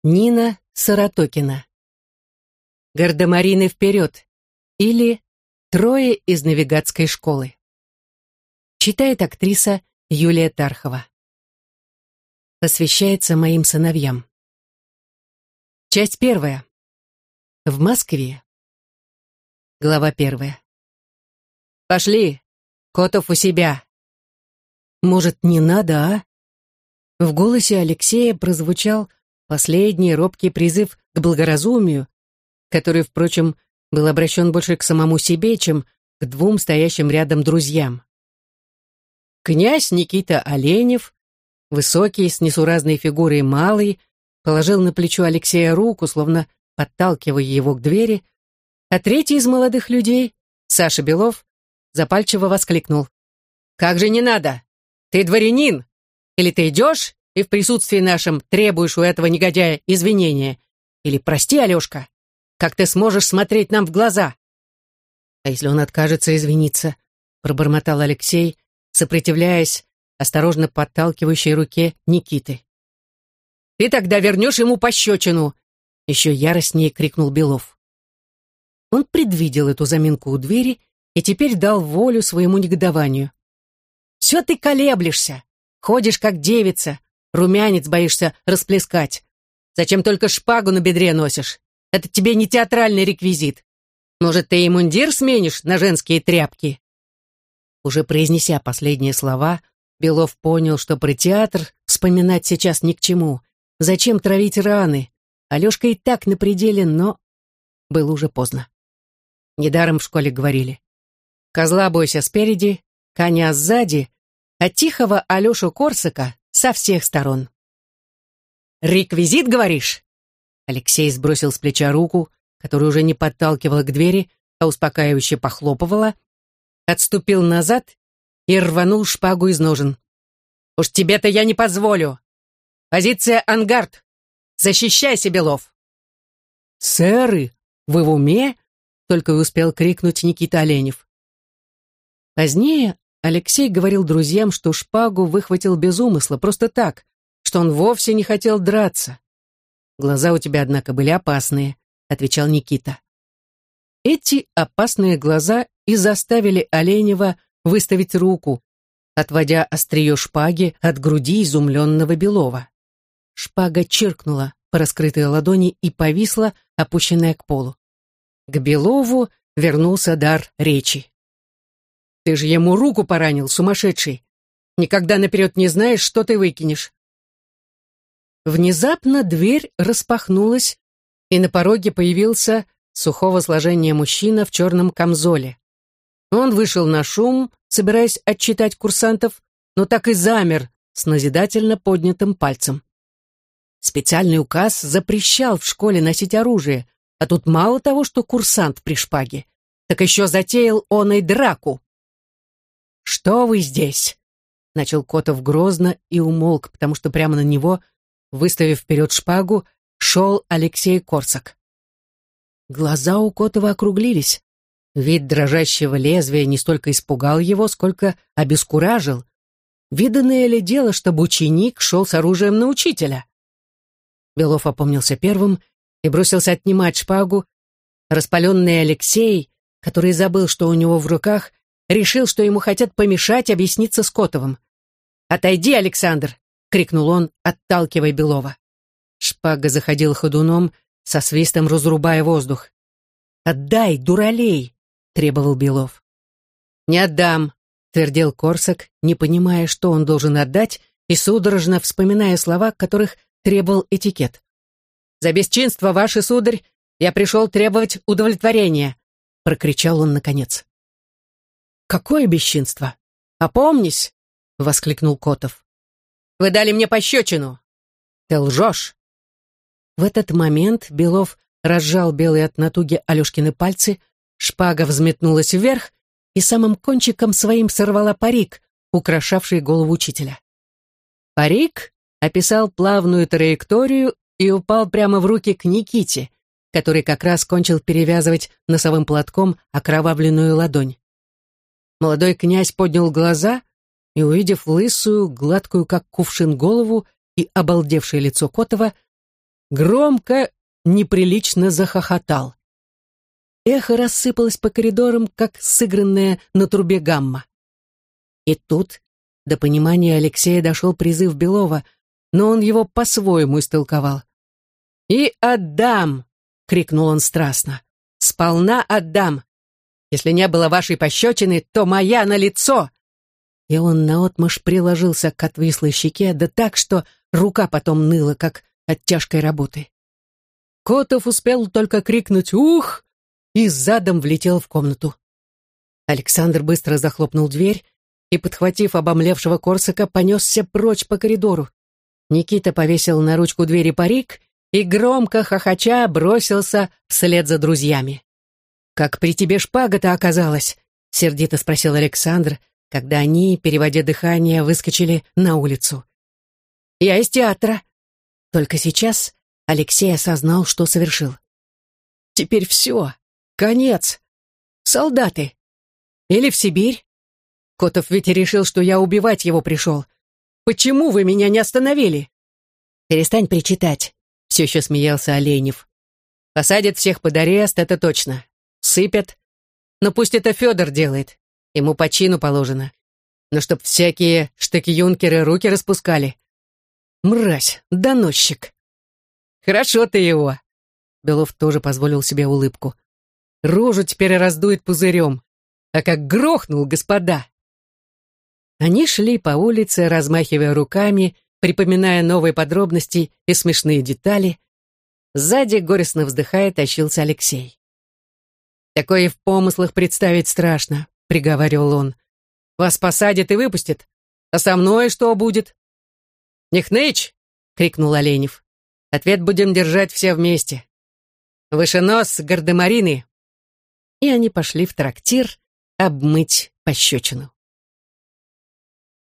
Нина Саратокина. «Гардемарины вперед!» или «Трое из навигатской школы». Читает актриса Юлия Тархова. Посвящается моим сыновьям. Часть первая. В Москве. Глава первая. «Пошли! Котов у себя!» «Может, не надо, а?» В голосе Алексея прозвучал последний робкий призыв к благоразумию, который, впрочем, был обращен больше к самому себе, чем к двум стоящим рядом друзьям. Князь Никита Оленев, высокий, с несуразной фигурой малый, положил на плечо Алексея руку, словно подталкивая его к двери, а третий из молодых людей, Саша Белов, запальчиво воскликнул: «Как же не надо? Ты дворянин! Или ты идешь и в присутствии нашем требуешь у этого негодяя извинения? Или прости, Алешка, как ты сможешь смотреть нам в глаза?» «А если он откажется извиниться?» — пробормотал Алексей, сопротивляясь осторожно подталкивающей руке Никиты. «Ты тогда вернешь ему пощечину!» — еще яростнее крикнул Белов. Он предвидел эту заминку у двери и теперь дал волю своему негодованию. «Все ты колеблешься, ходишь как девица, румянец боишься расплескать. Зачем только шпагу на бедре носишь? Это тебе не театральный реквизит. Может, ты и мундир сменишь на женские тряпки?» Уже произнеся последние слова, Белов понял, что про театр вспоминать сейчас ни к чему. Зачем травить раны? Алешка и так на пределе, но было уже поздно. Недаром в школе говорили: «Козла бойся спереди, коня сзади, а тихого Алешу Корсака со всех сторон». «Реквизит, говоришь?» Алексей сбросил с плеча руку, которую уже не подталкивала к двери, а успокаивающе похлопывала, отступил назад и рванул шпагу из ножен. «Уж тебе-то я не позволю! Позиция ангард! Защищайся, Белов!» «Сэры, вы в уме?» — только и успел крикнуть Никита Оленев. Позднее Алексей говорил друзьям, что шпагу выхватил без умысла, просто так, что он вовсе не хотел драться. «Глаза у тебя, однако, были опасные», — отвечал Никита. Эти опасные глаза и заставили Оленева выставить руку, отводя острие шпаги от груди изумленного Белова. Шпага чиркнула по раскрытой ладони и повисла, опущенная к полу. К Белову вернулся дар речи. «Ты же ему руку поранил, сумасшедший! Никогда наперед не знаешь, что ты выкинешь!» Внезапно дверь распахнулась, и на пороге появился сухого сложения мужчина в черном камзоле. Он вышел на шум, собираясь отчитать курсантов, но так и замер с назидательно поднятым пальцем. Специальный указ запрещал в школе носить оружие, а тут мало того, что курсант при шпаге, так еще затеял он и драку. «Что вы здесь?» — начал Котов грозно и умолк, потому что прямо на него, выставив вперед шпагу, шел Алексей Корсак. Глаза у Котова округлились. Вид дрожащего лезвия не столько испугал его, сколько обескуражил. Виданное ли дело, чтобы ученик шел с оружием на учителя? Белов опомнился первым и бросился отнимать шпагу. Распаленный Алексей, который забыл, что у него в руках, решил, что ему хотят помешать объясниться с Котовым. «Отойди, Александр!» — крикнул он, отталкивая Белова. Шпага заходила ходуном, со свистом разрубая воздух. «Отдай, дуралей!» — требовал Белов. «Не отдам!» — твердил Корсак, не понимая, что он должен отдать, и судорожно вспоминая слова, которых требовал этикет. «За бесчинство, ваше сударь, я пришел требовать удовлетворения!» — прокричал он наконец. «Какое бесчинство? Опомнись!» — воскликнул Котов. «Вы дали мне пощечину!» «Ты лжешь!» В этот момент Белов разжал белые от натуги Алешкины пальцы, шпага взметнулась вверх и самым кончиком своим сорвала парик, украшавший голову учителя. Парик описал плавную траекторию и упал прямо в руки к Никите, который как раз кончил перевязывать носовым платком окровавленную ладонь. Молодой князь поднял глаза и, увидев лысую, гладкую, как кувшин, голову и обалдевшее лицо Котова, громко, неприлично захохотал. Эхо рассыпалось по коридорам, как сыгранная на трубе гамма. И тут до понимания Алексея дошел призыв Белова, но он его по-своему истолковал. «И отдам!» — крикнул он страстно. «Сполна отдам! Если не было вашей пощечины, то моя налицо!» И он наотмашь приложился к отвислой щеке, да так, что рука потом ныла, как от тяжкой работы. Котов успел только крикнуть «Ух!» и задом влетел в комнату. Александр быстро захлопнул дверь и, подхватив обомлевшего Корсака, понесся прочь по коридору. Никита повесил на ручку двери парик и, громко хохоча, бросился вслед за друзьями. «Как при тебе шпага-то оказалась?» — сердито спросил Александр, когда они, переводя дыхание, выскочили на улицу. «Я из театра». Только сейчас Алексей осознал, что совершил. «Теперь все. Конец. Солдаты. Или в Сибирь? Котов ведь решил, что я убивать его пришел. Почему вы меня не остановили?» «Перестань причитать», — все еще смеялся Оленев. «Посадят всех под арест, это точно. Сыпят. Но пусть это Федор делает. Ему по чину положено. Но чтоб всякие штык-юнкеры руки распускали. Мразь, доносчик». «Хорошо ты его». Белов тоже позволил себе улыбку. «Рожу теперь раздует пузырем. А как грохнул, господа!» Они шли по улице, размахивая руками, припоминая новые подробности и смешные детали. Сзади, горестно вздыхая, тащился Алексей. «Такое и в помыслах представить страшно», — приговаривал он. «Вас посадят и выпустят. А со мной что будет?» «Не хнычь!» — крикнул Оленев. «Ответ будем держать все вместе. Выше нос, гардемарины!» И они пошли в трактир обмыть пощечину.